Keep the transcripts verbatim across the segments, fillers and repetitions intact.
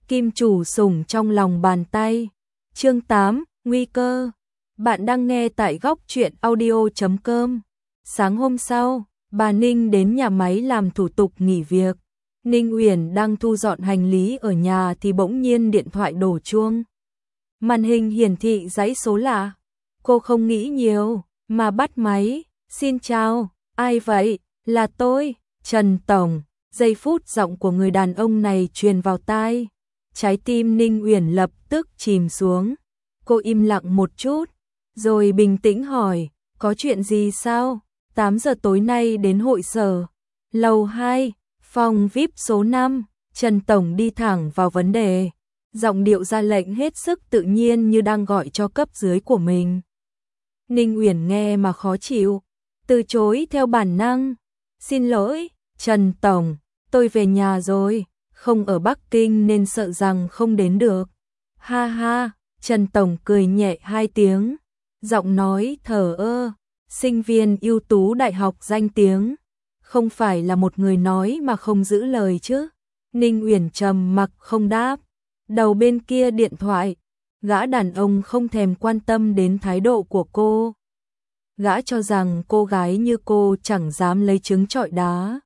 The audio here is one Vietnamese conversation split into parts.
Kim chủ sủng trong lòng bàn tay. Chương tám, nguy cơ. Bạn đang nghe tại góc truyện audio chấm com. Sáng hôm sau, bà Ninh đến nhà máy làm thủ tục nghỉ việc. Ninh Uyển đang thu dọn hành lý ở nhà thì bỗng nhiên điện thoại đổ chuông. Màn hình hiển thị dãy số lạ. Cô không nghĩ nhiều, mà bắt máy. Xin chào, ai vậy? Là tôi, Trần Tổng. Giây phút giọng của người đàn ông này truyền vào tai. Trái tim Ninh Uyển lập tức chìm xuống. Cô im lặng một chút, rồi bình tĩnh hỏi, có chuyện gì sao? tám giờ tối nay đến hội sở. Lầu hai, phòng vi ai pi số năm. Trần Tổng đi thẳng vào vấn đề. Giọng điệu ra lệnh hết sức tự nhiên như đang gọi cho cấp dưới của mình. Ninh Uyển nghe mà khó chịu, từ chối theo bản năng. Xin lỗi, Trần Tổng, tôi về nhà rồi, không ở Bắc Kinh nên sợ rằng không đến được. Ha ha, Trần Tổng cười nhẹ hai tiếng, giọng nói thờ ơ, sinh viên ưu tú đại học danh tiếng, không phải là một người nói mà không giữ lời chứ. Ninh Uyển trầm mặc không đáp. Đầu bên kia điện thoại, gã đàn ông không thèm quan tâm đến thái độ của cô. Gã cho rằng cô gái như cô chẳng dám lấy trứng trọi đá,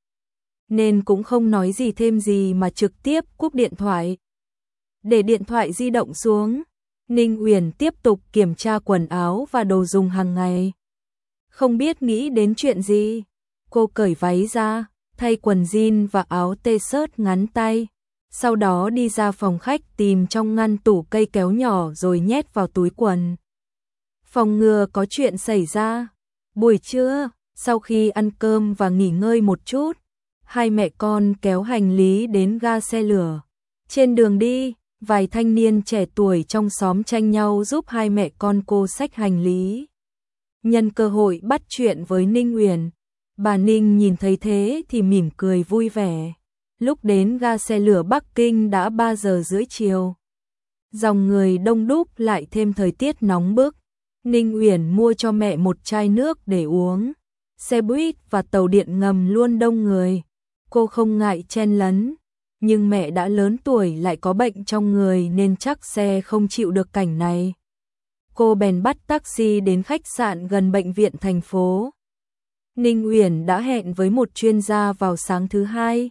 nên cũng không nói gì thêm gì mà trực tiếp cúp điện thoại. Để điện thoại di động xuống, Ninh Uyển tiếp tục kiểm tra quần áo và đồ dùng hàng ngày. Không biết nghĩ đến chuyện gì, cô cởi váy ra, thay quần jean và áo t-shirt ngắn tay. Sau đó đi ra phòng khách tìm trong ngăn tủ cây kéo nhỏ rồi nhét vào túi quần. Phòng ngừa có chuyện xảy ra. Buổi trưa, sau khi ăn cơm và nghỉ ngơi một chút, hai mẹ con kéo hành lý đến ga xe lửa. Trên đường đi, vài thanh niên trẻ tuổi trong xóm tranh nhau giúp hai mẹ con cô xách hành lý. Nhân cơ hội bắt chuyện với Ninh Uyển, bà Ninh nhìn thấy thế thì mỉm cười vui vẻ. Lúc đến ga xe lửa Bắc Kinh đã ba giờ rưỡi chiều. Dòng người đông đúc lại thêm thời tiết nóng bức. Ninh Uyển mua cho mẹ một chai nước để uống. Xe buýt và tàu điện ngầm luôn đông người. Cô không ngại chen lấn, nhưng mẹ đã lớn tuổi lại có bệnh trong người nên chắc xe không chịu được cảnh này. Cô bèn bắt taxi đến khách sạn gần bệnh viện thành phố. Ninh Uyển đã hẹn với một chuyên gia vào sáng thứ hai.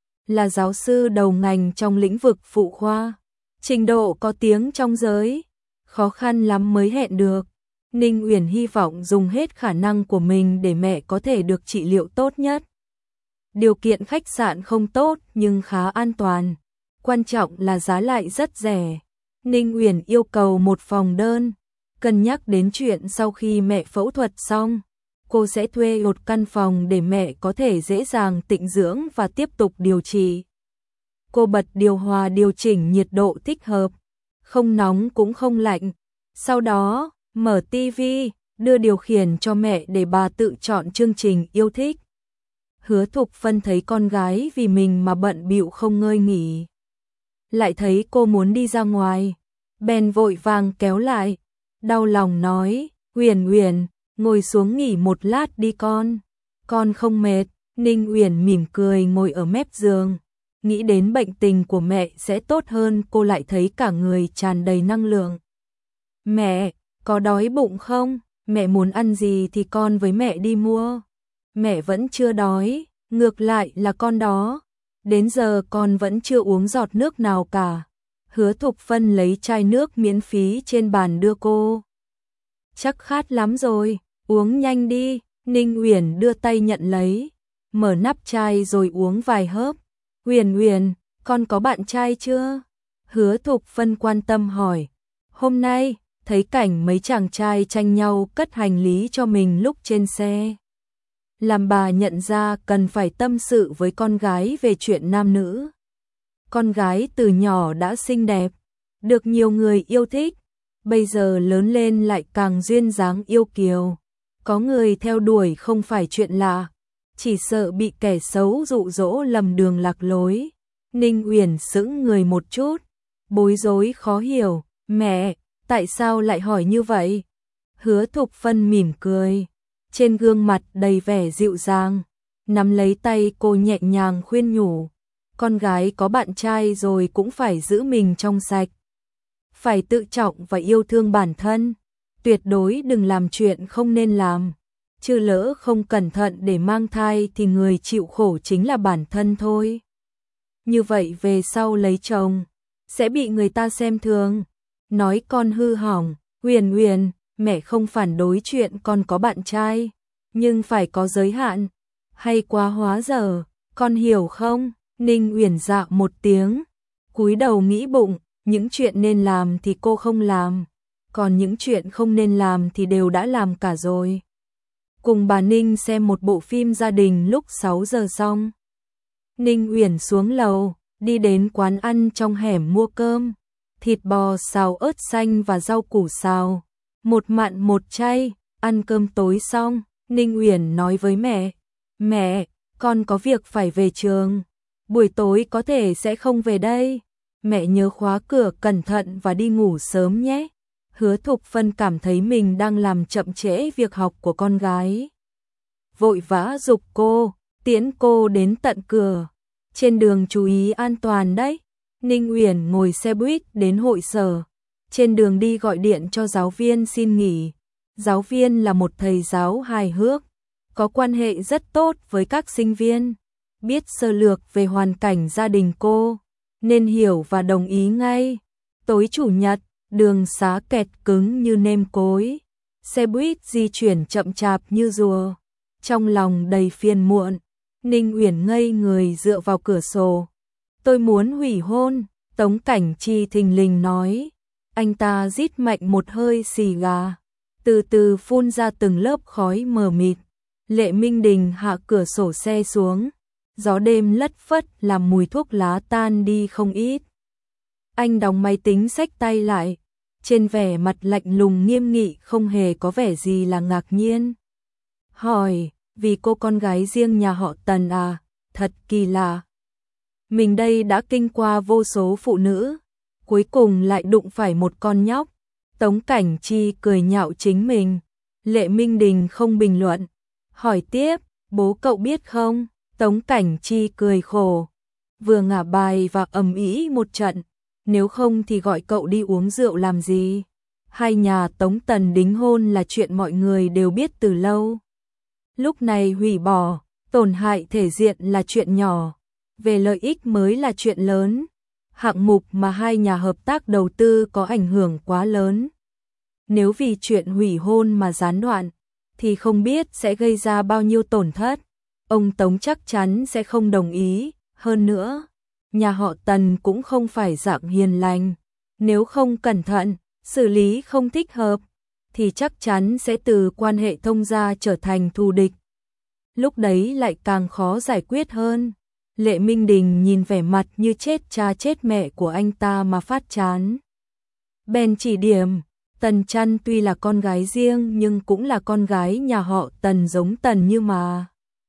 Là giáo sư đầu ngành trong lĩnh vực phụ khoa, trình độ có tiếng trong giới, khó khăn lắm mới hẹn được. Ninh Uyển hy vọng dùng hết khả năng của mình để mẹ có thể được trị liệu tốt nhất. Điều kiện khách sạn không tốt nhưng khá an toàn, quan trọng là giá lại rất rẻ. Ninh Uyển yêu cầu một phòng đơn, cân nhắc đến chuyện sau khi mẹ phẫu thuật xong, cô sẽ thuê một căn phòng để mẹ có thể dễ dàng tịnh dưỡng và tiếp tục điều trị. Cô bật điều hòa điều chỉnh nhiệt độ thích hợp, không nóng cũng không lạnh. Sau đó, mở tivi, đưa điều khiển cho mẹ để bà tự chọn chương trình yêu thích. Hứa Thục Phân thấy con gái vì mình mà bận bịu không ngơi nghỉ. Lại thấy cô muốn đi ra ngoài, bèn vội vàng kéo lại. Đau lòng nói, Uyển Uyển, ngồi xuống nghỉ một lát đi con. Con không mệt. Ninh Uyển mỉm cười ngồi ở mép giường. Nghĩ đến bệnh tình của mẹ sẽ tốt hơn, cô lại thấy cả người tràn đầy năng lượng. Mẹ, có đói bụng không? Mẹ muốn ăn gì thì con với mẹ đi mua. Mẹ vẫn chưa đói, ngược lại là con đó. Đến giờ con vẫn chưa uống giọt nước nào cả. Hứa Thục Phân lấy chai nước miễn phí trên bàn đưa cô. Chắc khát lắm rồi, uống nhanh đi. Ninh Uyển đưa tay nhận lấy, mở nắp chai rồi uống vài hớp. Uyển Uyển, con có bạn trai chưa? Hứa Thục Phân quan tâm hỏi. Hôm nay, thấy cảnh mấy chàng trai tranh nhau cất hành lý cho mình lúc trên xe, làm bà nhận ra cần phải tâm sự với con gái về chuyện nam nữ. Con gái từ nhỏ đã xinh đẹp, được nhiều người yêu thích, bây giờ lớn lên lại càng duyên dáng yêu kiều. Có người theo đuổi không phải chuyện lạ, chỉ sợ bị kẻ xấu dụ dỗ lầm đường lạc lối. Ninh Uyển sững người một chút, bối rối khó hiểu. Mẹ, tại sao lại hỏi như vậy? Hứa Thục Phân mỉm cười, trên gương mặt đầy vẻ dịu dàng, nắm lấy tay cô nhẹ nhàng khuyên nhủ. con gái có bạn trai rồi cũng phải giữ mình trong sạch. Phải tự trọng và yêu thương bản thân, tuyệt đối đừng làm chuyện không nên làm. Chứ lỡ không cẩn thận để mang thai thì người chịu khổ chính là bản thân thôi. Như vậy về sau lấy chồng, sẽ bị người ta xem thường, nói con hư hỏng. Huyền Huyền, mẹ không phản đối chuyện con có bạn trai, nhưng phải có giới hạn, hay quá hóa giờ, con hiểu không? Ninh Uyển dạ một tiếng, cúi đầu nghĩ bụng, những chuyện nên làm thì cô không làm, còn những chuyện không nên làm thì đều đã làm cả rồi. Cùng bà Ninh xem một bộ phim gia đình lúc sáu giờ xong. Ninh Uyển xuống lầu, đi đến quán ăn trong hẻm mua cơm, thịt bò xào ớt xanh và rau củ xào, một mặn một chay. Ăn cơm tối xong, Ninh Uyển nói với mẹ, mẹ, con có việc phải về trường, buổi tối có thể sẽ không về đây, mẹ nhớ khóa cửa cẩn thận và đi ngủ sớm nhé. Hứa Thục Phân cảm thấy mình đang làm chậm trễ việc học của con gái, vội vã giục cô, tiễn cô đến tận cửa. Trên đường chú ý an toàn đấy. Ninh Uyển ngồi xe buýt đến hội sở, trên đường đi gọi điện cho giáo viên xin nghỉ. Giáo viên là một thầy giáo hài hước, có quan hệ rất tốt với các sinh viên, biết sơ lược về hoàn cảnh gia đình cô, nên hiểu và đồng ý ngay. Tối chủ nhật, đường xá kẹt cứng như nêm cối, xe buýt di chuyển chậm chạp như rùa. Trong lòng đầy phiền muộn, Ninh Uyển ngây người dựa vào cửa sổ. Tôi muốn hủy hôn, Tống Cảnh Chi thình lình nói. Anh ta rít mạnh một hơi xì gà, từ từ phun ra từng lớp khói mờ mịt. Lệ Minh Đình hạ cửa sổ xe xuống, gió đêm lất phất làm mùi thuốc lá tan đi không ít. Anh đóng máy tính xách tay lại, trên vẻ mặt lạnh lùng nghiêm nghị không hề có vẻ gì là ngạc nhiên. Hỏi, vì cô con gái riêng nhà họ Tần à, thật kỳ lạ. Mình đây đã kinh qua vô số phụ nữ, cuối cùng lại đụng phải một con nhóc. Tống Cảnh Chi cười nhạo chính mình. Lệ Minh Đình không bình luận. Hỏi tiếp, bố cậu biết không? Tống Cảnh Chi cười khổ. Vừa ngả bài và ầm ĩ một trận, nếu không thì gọi cậu đi uống rượu làm gì? Hai nhà Tống Tần đính hôn là chuyện mọi người đều biết từ lâu. Lúc này hủy bỏ, tổn hại thể diện là chuyện nhỏ, về lợi ích mới là chuyện lớn. Hạng mục mà hai nhà hợp tác đầu tư có ảnh hưởng quá lớn. Nếu vì chuyện hủy hôn mà gián đoạn, thì không biết sẽ gây ra bao nhiêu tổn thất. Ông Tống chắc chắn sẽ không đồng ý. Hơn nữa, nhà họ Tần cũng không phải dạng hiền lành. Nếu không cẩn thận, xử lý không thích hợp, thì chắc chắn sẽ từ quan hệ thông gia trở thành thù địch. Lúc đấy lại càng khó giải quyết hơn. Lệ Minh Đình nhìn vẻ mặt như chết cha chết mẹ của anh ta mà phát chán. Bèn chỉ điểm, Tần Trăn tuy là con gái riêng nhưng cũng là con gái nhà họ Tần giống Tần Như mà.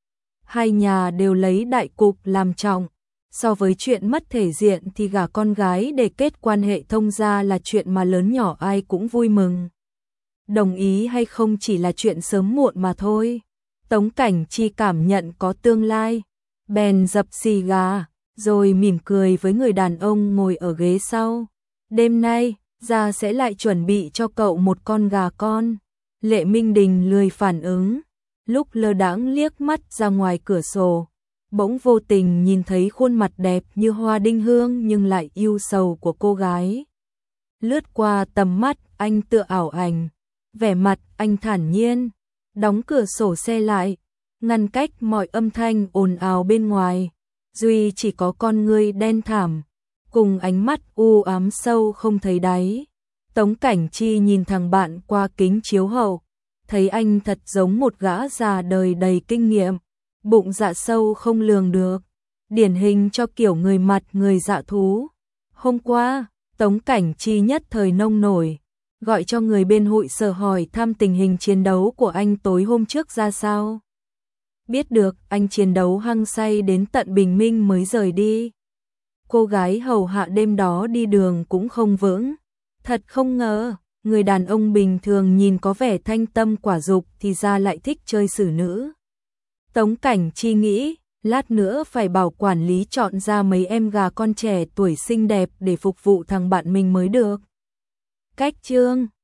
Hai nhà đều lấy đại cục làm trọng, so với chuyện mất thể diện thì gả con gái để kết quan hệ thông gia là chuyện mà lớn nhỏ ai cũng vui mừng. Đồng ý hay không chỉ là chuyện sớm muộn mà thôi. Tống Cảnh Chi cảm nhận có tương lai, bèn dập xì gà, rồi mỉm cười với người đàn ông ngồi ở ghế sau. Đêm nay, gia sẽ lại chuẩn bị cho cậu một con gà con. Lệ Minh Đình lười phản ứng, lúc lơ đãng liếc mắt ra ngoài cửa sổ, bỗng vô tình nhìn thấy khuôn mặt đẹp như hoa đinh hương nhưng lại yêu sầu của cô gái. Lướt qua tầm mắt, anh tựa ảo ảnh, vẻ mặt anh thản nhiên, đóng cửa sổ xe lại, ngăn cách mọi âm thanh ồn ào bên ngoài, duy chỉ có con ngươi đen thẳm, cùng ánh mắt u ám sâu không thấy đáy. Tống Cảnh Chi nhìn thằng bạn qua kính chiếu hậu, thấy anh thật giống một gã già đời đầy kinh nghiệm, bụng dạ sâu không lường được, điển hình cho kiểu người mặt người dạ thú. Hôm qua, Tống Cảnh Chi nhất thời nông nổi, gọi cho người bên hội sở hỏi thăm tình hình chiến đấu của anh tối hôm trước ra sao. Biết được anh chiến đấu hăng say đến tận bình minh mới rời đi. Cô gái hầu hạ đêm đó đi đường cũng không vững. Thật không ngờ, người đàn ông bình thường nhìn có vẻ thanh tâm quả dục thì ra lại thích chơi xử nữ. Tống Cảnh Chi nghĩ, Lát nữa phải bảo quản lý chọn ra mấy em gà con trẻ tuổi xinh đẹp để phục vụ thằng bạn mình mới được. Cách chương